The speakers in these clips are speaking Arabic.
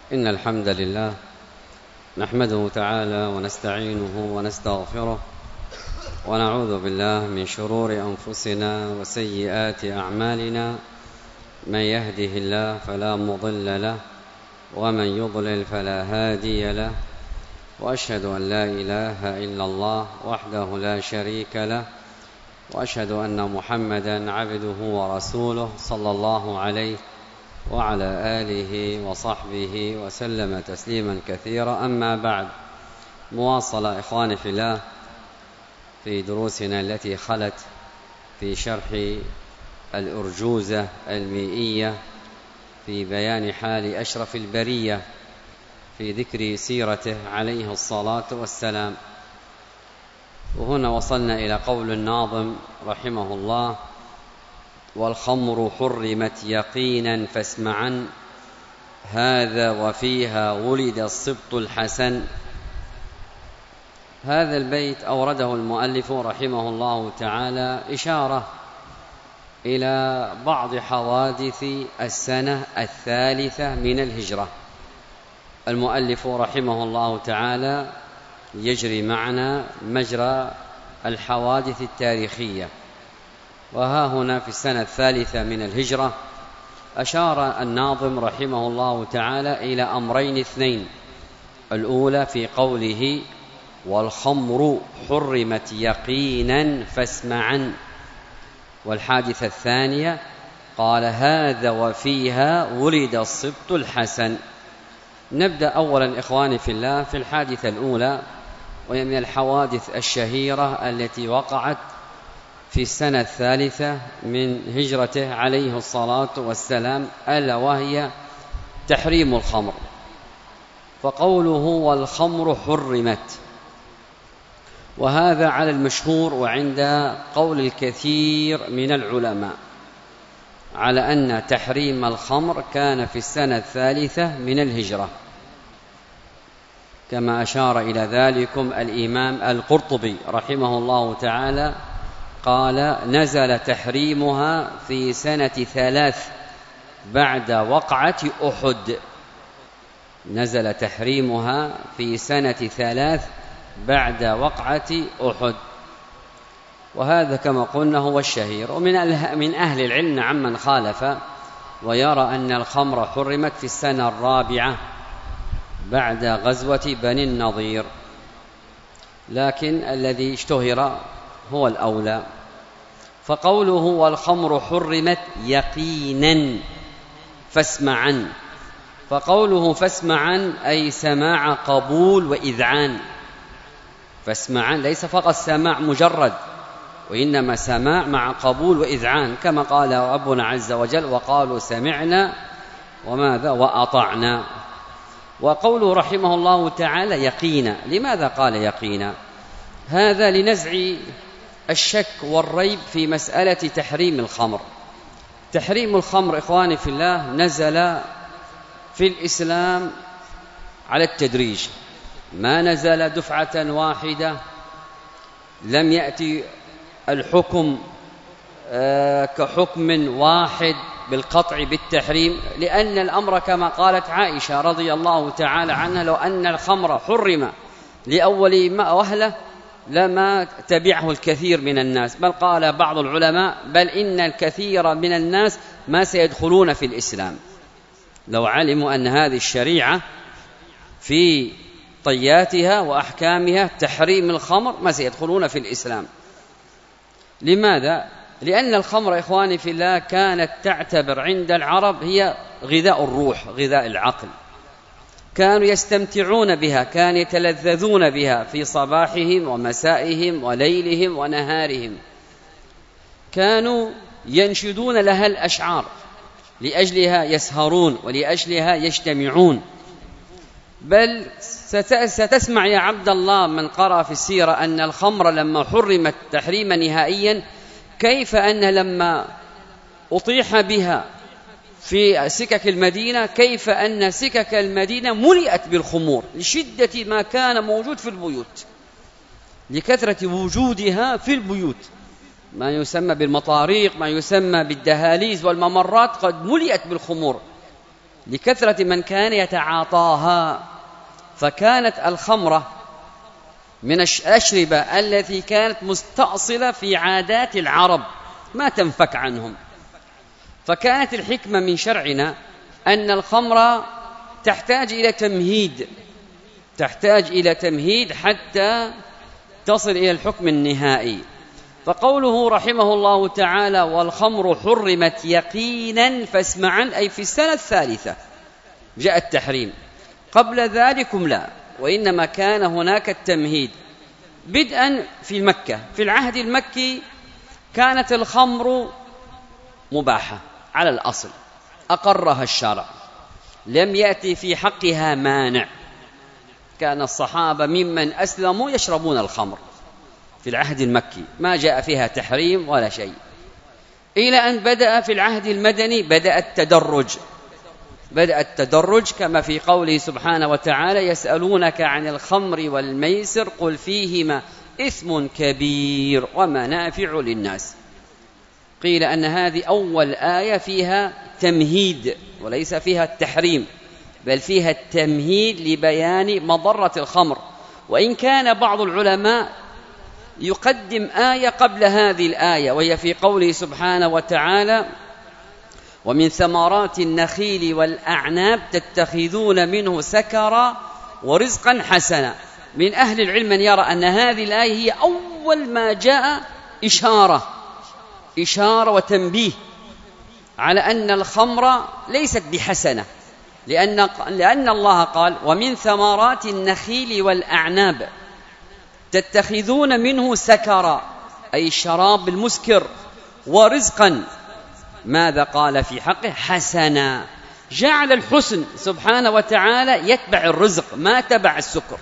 إن الحمد لله نحمده تعالى ونستعينه ونستغفره ونعوذ بالله من شرور أنفسنا وسيئات أعمالنا. من يهده الله فلا مضل له ومن يضلل فلا هادي له، وأشهد أن لا إله إلا الله وحده لا شريك له، وأشهد أن محمدا عبده ورسوله صلى الله عليه وعلى آله وصحبه وسلم تسليما كثيرا. أما بعد، مواصلة إخواني في الله في دروسنا التي خلت في شرح الأرجوزة المئية في بيان حال أشرف البرية في ذكر سيرته عليه الصلاة والسلام. وهنا وصلنا إلى قول الناظم رحمه الله: والخمر حرمت يقينا فاسمعا، هذا وفيها ولد السبط الحسن. هذا البيت أورده المؤلف رحمه الله تعالى إشارة إلى بعض حوادث السنة الثالثة من الهجرة. المؤلف رحمه الله تعالى يجري معنا مجرى الحوادث التاريخية، وها هنا في السنة الثالثة من الهجرة أشار الناظم رحمه الله تعالى إلى أمرين اثنين: الأولى في قوله: والخمر حرمت يقينا فاسمعا، والحادثة الثانية قال: هذا وفيها ولد السبط الحسن. نبدأ أولا إخواني في الله في الحادثة الأولى، وهي من الحوادث الشهيرة التي وقعت في السنة الثالثة من هجرته عليه الصلاة والسلام، ألا وهي تحريم الخمر. فقوله والخمر حرمت، وهذا على المشهور وعند قول الكثير من العلماء على أن تحريم الخمر كان في السنة الثالثة من الهجرة، كما أشار إلى ذلكم الإمام القرطبي رحمه الله تعالى، قال: نزل تحريمها في سنة 3 بعد وقعة أحد. نزل تحريمها في سنة 3 بعد وقعة أحد، وهذا كما قلنا هو الشهير. ومن أهل العلم نعم من خالف ويرى أن الخمر حرمت في السنة 4 بعد غزوة بني النضير، لكن الذي اشتهر هو الأولى. فقوله والخمر حرمت يقينا فاسمعا، فقوله فاسمعا أي سماع قبول وإذعان. فاسمعا ليس فقط سماع مجرد، وإنما سماع مع قبول وإذعان، كما قال ربنا عز وجل: وقالوا سمعنا وماذا وأطعنا. وقوله رحمه الله تعالى يقينا، لماذا قال يقينا؟ هذا لنزع الشك والريب في مسألة تحريم الخمر. تحريم الخمر إخواني في الله نزل في الإسلام على التدريج، ما نزل دفعة واحدة، لم يأتي الحكم كحكم واحد بالقطع بالتحريم، لأن الأمر كما قالت عائشة رضي الله تعالى عنها: لو أن الخمر حرم لأول ما وهلة لما تبعه الكثير من الناس، بل قال بعض العلماء: بل إن الكثير من الناس ما سيدخلون في الإسلام لو علموا أن هذه الشريعة في طياتها وأحكامها تحريم الخمر، ما سيدخلون في الإسلام. لماذا؟ لأن الخمر إخواني في الله كانت تعتبر عند العرب هي غذاء الروح، غذاء العقل، كانوا يستمتعون بها، كانوا يتلذذون بها في صباحهم ومسائهم وليلهم ونهارهم، كانوا ينشدون لها الأشعار، لأجلها يسهرون ولأجلها يجتمعون. بل ستسمع يا عبد الله من قرأ في السيرة أن الخمر لما حرمت تحريما نهائيا، كيف أن لما أطيح بها في سكك المدينة، كيف أن سكك المدينة ملئت بالخمور لشدة ما كان موجود في البيوت، لكثرة وجودها في البيوت، ما يسمى بالمطاريق، ما يسمى بالدهاليز والممرات قد ملئت بالخمور. لكثرة من كان يتعاطاها، فكانت الخمرة من الأشربة التي كانت مستأصلة في عادات العرب ما تنفك عنهم. فكانت الحكمة من شرعنا أن الخمر تحتاج إلى تمهيد حتى تصل إلى الحكم النهائي. فقوله رحمه الله تعالى: والخمر حرمت يقينا فاسمعا، أي في السنة الثالثة جاء التحريم، قبل ذلكم لا، وإنما كان هناك التمهيد بدءا في مكة. في العهد المكي كانت الخمر مباحة على الأصل، أقرها الشرع، لم يأتي في حقها مانع. كان الصحابة ممن أسلموا يشربون الخمر في العهد المكي، ما جاء فيها تحريم ولا شيء، إلى أن بدأ في العهد المدني بدأ التدرج كما في قوله سبحانه وتعالى: يسألونك عن الخمر والميسر قل فيهما إثم كبير ومنافع للناس. قيل أن هذه أول آية فيها تمهيد وليس فيها التحريم، بل فيها التمهيد لبيان مضرة الخمر، وإن كان بعض العلماء يقدم آية قبل هذه الآية، وهي في قوله سبحانه وتعالى: ومن ثمرات النخيل والأعناب تتخذون منه سكرا ورزقا حسنا. من أهل العلم من يرى أن هذه الآية هي أول ما جاء إشارة وتنبيه على أن الخمر ليست بحسنة، لأن الله قال: ومن ثمرات النخيل والأعناب تتخذون منه سكرا، أي الشراب المسكر، ورزقا، ماذا قال في حقه؟ حسنا. جعل الحسن سبحانه وتعالى يتبع الرزق ما تبع السكر.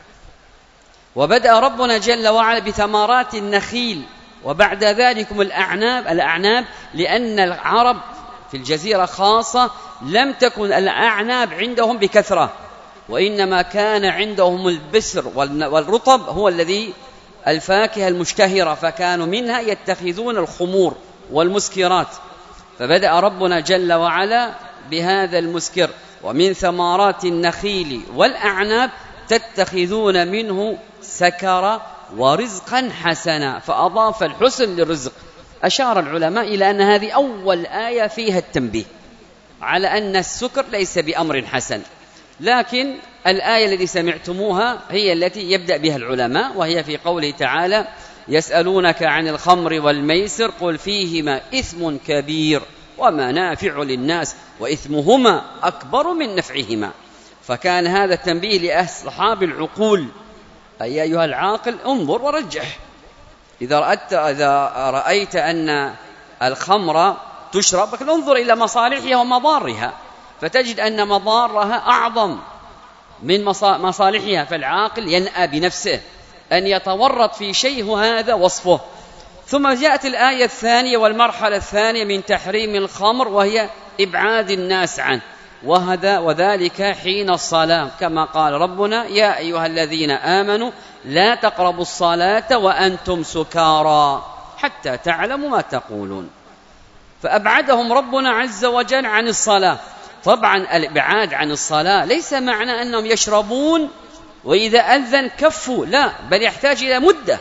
وبدأ ربنا جل وعلا بثمرات النخيل، وبعد ذلك الأعناب، لأن العرب في الجزيرة خاصة لم تكن الأعناب عندهم بكثرة، وإنما كان عندهم البسر والرطب هو الذي الفاكهة المشتهرة، فكانوا منها يتخذون الخمور والمسكرات. فبدأ ربنا جل وعلا بهذا المسكر: ومن ثمرات النخيل والأعناب تتخذون منه سكرا ورزقا حسنا، فأضاف الحسن للرزق. أشار العلماء إلى أن هذه أول آية فيها التنبيه على أن السكر ليس بأمر حسن، لكن الآية التي سمعتموها هي التي يبدأ بها العلماء، وهي في قوله تعالى: يسألونك عن الخمر والميسر قل فيهما إثم كبير ومنافع للناس وإثمهما أكبر من نفعهما. فكان هذا التنبيه لأصحاب العقول: أي أيها العاقل انظر ورجح، إذا رأيت أن الخمر تشرب انظر إلى مصالحها ومضارها، فتجد أن مضارها أعظم من مصالحها، فالعاقل ينأى بنفسه أن يتورط في شيء هذا وصفه. ثم جاءت الآية الثانية والمرحلة الثانية من تحريم الخمر، وهي إبعاد الناس عنه، وذلك حين الصلاة، كما قال ربنا: يا أيها الذين آمنوا لا تقربوا الصلاة وأنتم سكارى حتى تعلموا ما تقولون. فأبعدهم ربنا عز وجل عن الصلاة. طبعا الإبعاد عن الصلاة ليس معنى أنهم يشربون وإذا أذن كفوا، لا، بل يحتاج إلى مدة،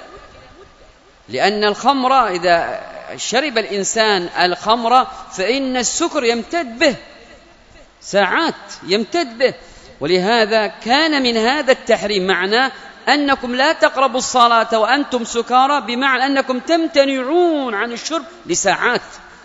لأن الخمر إذا شرب الإنسان الخمر فإن السكر يمتد به ساعات، يمتد به. ولهذا كان من هذا التحريم معناه أنكم لا تقربوا الصلاة وأنتم سكارى، بمعنى أنكم تمتنعون عن الشرب لساعات،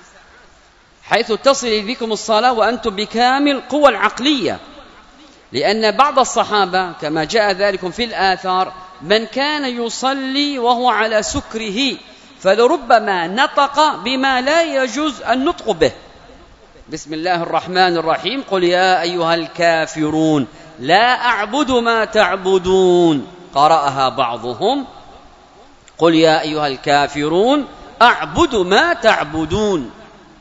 حيث تصل بكم الصلاة وأنتم بكامل قوى العقلية. لأن بعض الصحابة كما جاء ذلك في الآثار من كان يصلي وهو على سكره فلربما نطق بما لا يجوز النطق به. بسم الله الرحمن الرحيم: قل يا أيها الكافرون لا أعبد ما تعبدون، قرأها بعضهم: قل يا أيها الكافرون أعبد ما تعبدون،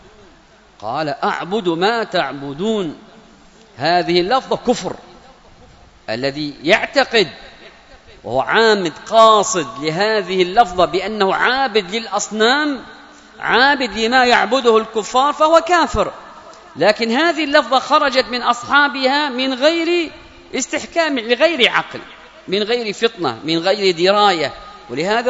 قال أعبد ما تعبدون. هذه اللفظة كفر. الذي يعتقد وهو عامد قاصد لهذه اللفظة بأنه عابد للأصنام، عابد لما يعبده الكفار، فهو كافر، لكن هذه اللفظة خرجت من أصحابها من غير استحكام، لغير عقل، من غير فطنة، من غير دراية، ولهذا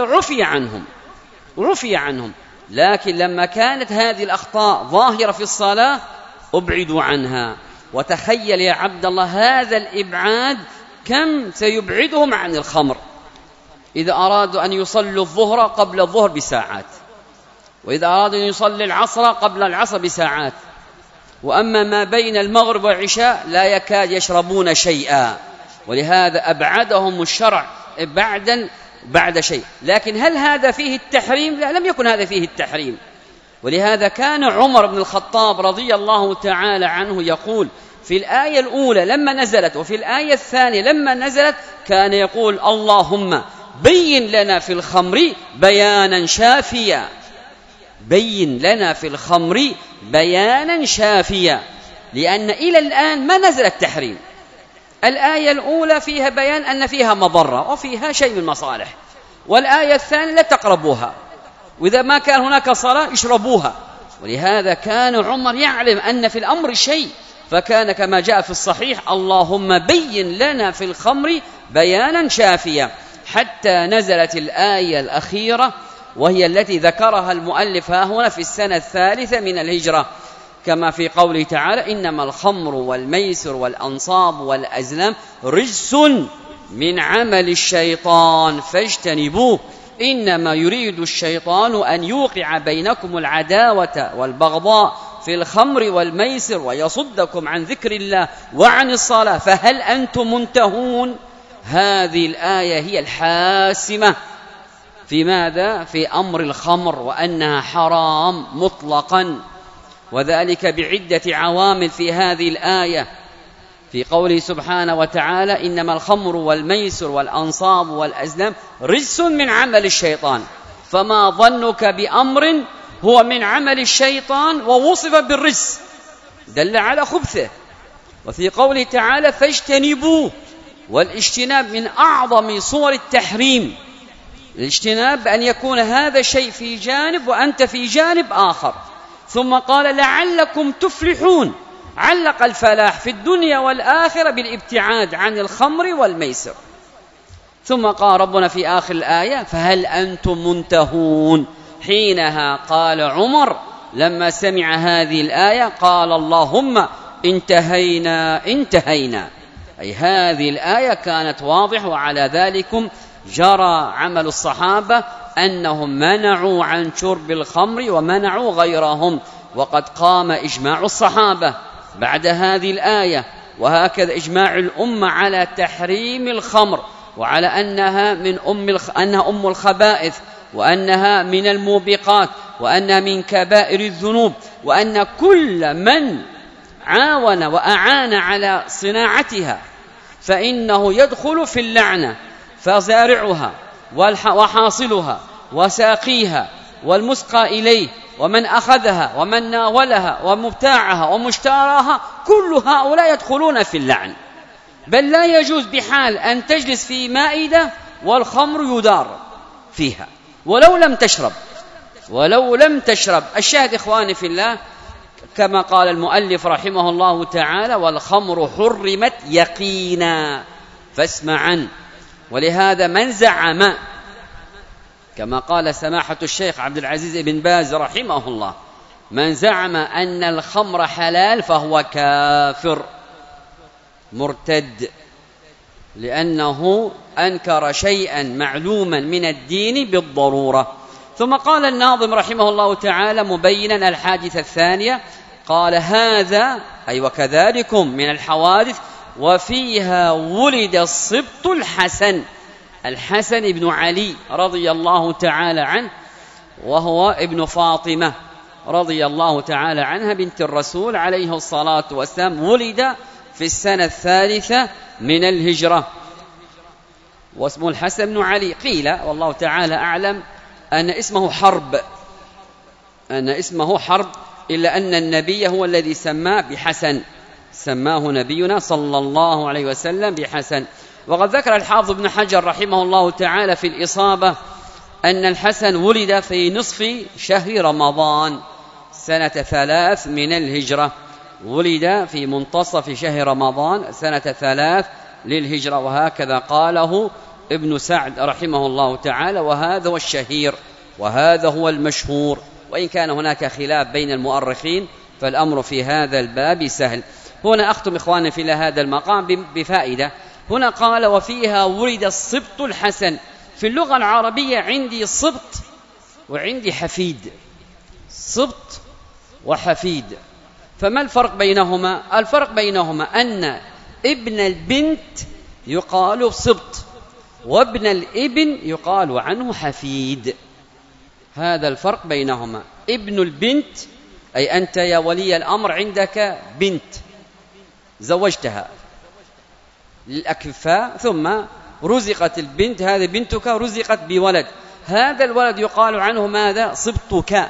عفي عنهم. لكن لما كانت هذه الأخطاء ظاهرة في الصلاة أبعدوا عنها. وتخيل يا عبد الله هذا الإبعاد كم سيبعدهم عن الخمر. إذا أرادوا أن يصلوا الظهر قبل الظهر بساعات، وإذا أرادوا أن يصلي العصر قبل العصر بساعات، وأما ما بين المغرب والعشاء لا يكاد يشربون شيئا. ولهذا أبعدهم الشرع بعد شيء. لكن هل هذا فيه التحريم؟ لا، لم يكن هذا فيه التحريم. ولهذا كان عمر بن الخطاب رضي الله تعالى عنه يقول في الآية الأولى لما نزلت وفي الآية الثانية لما نزلت، كان يقول اللهم بين لنا في الخمر بيانا شافيا، بين لنا في الخمر بيانا شافيا، لأن إلى الآن ما نزل التحريم. الآية الأولى فيها بيان أن فيها مضرة وفيها شيء من مصالح، والآية الثانية لا تقربوها، وإذا ما كان هناك صلاة اشربوها. ولهذا كان عمر يعلم أن في الأمر شيء، فكان كما جاء في الصحيح اللهم بين لنا في الخمر بيانا شافيا، حتى نزلت الآية الأخيرة وهي التي ذكرها المؤلف ها هنا في السنة الثالثة من الهجرة، كما في قوله تعالى إنما الخمر والميسر والأنصاب والأزلام رجس من عمل الشيطان فاجتنبوه إنما يريد الشيطان أن يوقع بينكم العداوة والبغضاء في الخمر والميسر ويصدكم عن ذكر الله وعن الصلاة فهل أنتم منتهون. هذه الآية هي الحاسمة في ماذا؟ في أمر الخمر، وأنها حرام مطلقا، وذلك بعدة عوامل في هذه الآية. في قوله سبحانه وتعالى إنما الخمر والميسر والأنصاب والأزلام رجس من عمل الشيطان، فما ظنك بأمر هو من عمل الشيطان ووصف بالرجس دل على خبثه. وفي قوله تعالى فاجتنبوه، والاجتناب من أعظم صور التحريم. الاجتناب أن يكون هذا الشيء في جانب وأنت في جانب آخر. ثم قال لعلكم تفلحون، علق الفلاح في الدنيا والآخرة بالابتعاد عن الخمر والميسر. ثم قال ربنا في آخر الآية فهل أنتم منتهون. حينها قال عمر لما سمع هذه الآية قال اللهم انتهينا، أي هذه الآية كانت واضحة، وعلى ذلك جرى عمل الصحابة أنهم منعوا عن شرب الخمر ومنعوا غيرهم، وقد قام إجماع الصحابة بعد هذه الآية، وهكذا إجماع الأمة على تحريم الخمر، وعلى أنها أنها أم الخبائث، وأنها من الموبقات، وأنها من كبائر الذنوب، وأن كل من عاون وأعان على صناعتها فإنه يدخل في اللعنة، فزارعها وحاصلها وساقيها والمسقى إليه ومن أخذها ومن ناولها ومبتاعها ومشتراها، كل هؤلاء يدخلون في اللعن. بل لا يجوز بحال أن تجلس في مائدة والخمر يدار فيها ولو لم تشرب. الشاهد إخواني في الله كما قال المؤلف رحمه الله تعالى والخمر حرمت يقينا فاسمعا. ولهذا من زعم كما قال سماحة الشيخ عبد العزيز بن باز رحمه الله من زعم أن الخمر حلال فهو كافر مرتد، لأنه أنكر شيئا معلوما من الدين بالضرورة. ثم قال الناظم رحمه الله تعالى مبينا الحادثة الثانية قال هذا أي وكذلكم من الحوادث وفيها ولد السبط الحسن بن علي رضي الله تعالى عنه، وهو ابن فاطمة رضي الله تعالى عنها بنت الرسول عليه الصلاة والسلام، ولد في السنة الثالثة من الهجرة، واسمه الحسن بن علي. قيل والله تعالى أعلم أن اسمه حرب، إلا أن النبي هو الذي سماه بحسن، سماه نبينا صلى الله عليه وسلم بحسن. وقد ذكر الحافظ ابن حجر رحمه الله تعالى في الإصابة أن الحسن ولد في نصف شهر رمضان سنة 3 من الهجرة، ولد في منتصف شهر رمضان سنة 3 للهجرة، وهكذا قاله ابن سعد رحمه الله تعالى، وهذا هو الشهير وهذا هو المشهور، وإن كان هناك خلاف بين المؤرخين فالأمر في هذا الباب سهل. هنا أختم إخواني في هذا المقام بفائدة. هنا قال وفيها ولد السبط الحسن. في اللغة العربية عندي سبط وعندي حفيد، سبط وحفيد، فما الفرق بينهما؟ الفرق بينهما أن ابن البنت يقال سبط، وابن الابن يقال عنه حفيد. هذا الفرق بينهما. ابن البنت أي أنت يا ولي الأمر عندك بنت زوجتها للأكفاء ثم رزقت البنت، هذه بنتك رزقت بولد، هذا الولد يقال عنه ماذا؟ سبطك،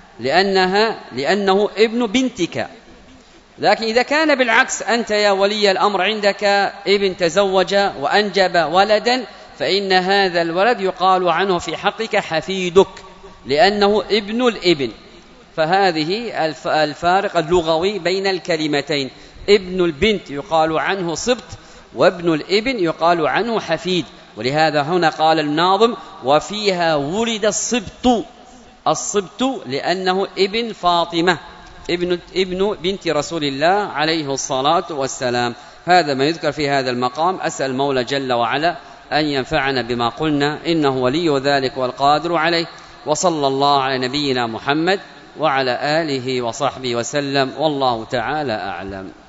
لأنه ابن بنتك. لكن إذا كان بالعكس، أنت يا ولي الأمر عندك ابن تزوج وأنجب ولدا، فإن هذا الولد يقال عنه في حقك حفيدك لأنه ابن الابن. فهذه الفارق اللغوي بين الكلمتين. ابن البنت يقال عنه سبط، وابن الابن يقال عنه حفيد. ولهذا هنا قال الناظم وفيها ولد السبط، السبط لأنه ابن فاطمة، ابن بنت رسول الله عليه الصلاة والسلام. هذا ما يذكر في هذا المقام. أسأل المولى جل وعلا أن ينفعنا بما قلنا، إنه ولي ذلك والقادر عليه. وصلى الله على نبينا محمد وعلى آله وصحبه وسلم، والله تعالى أعلم.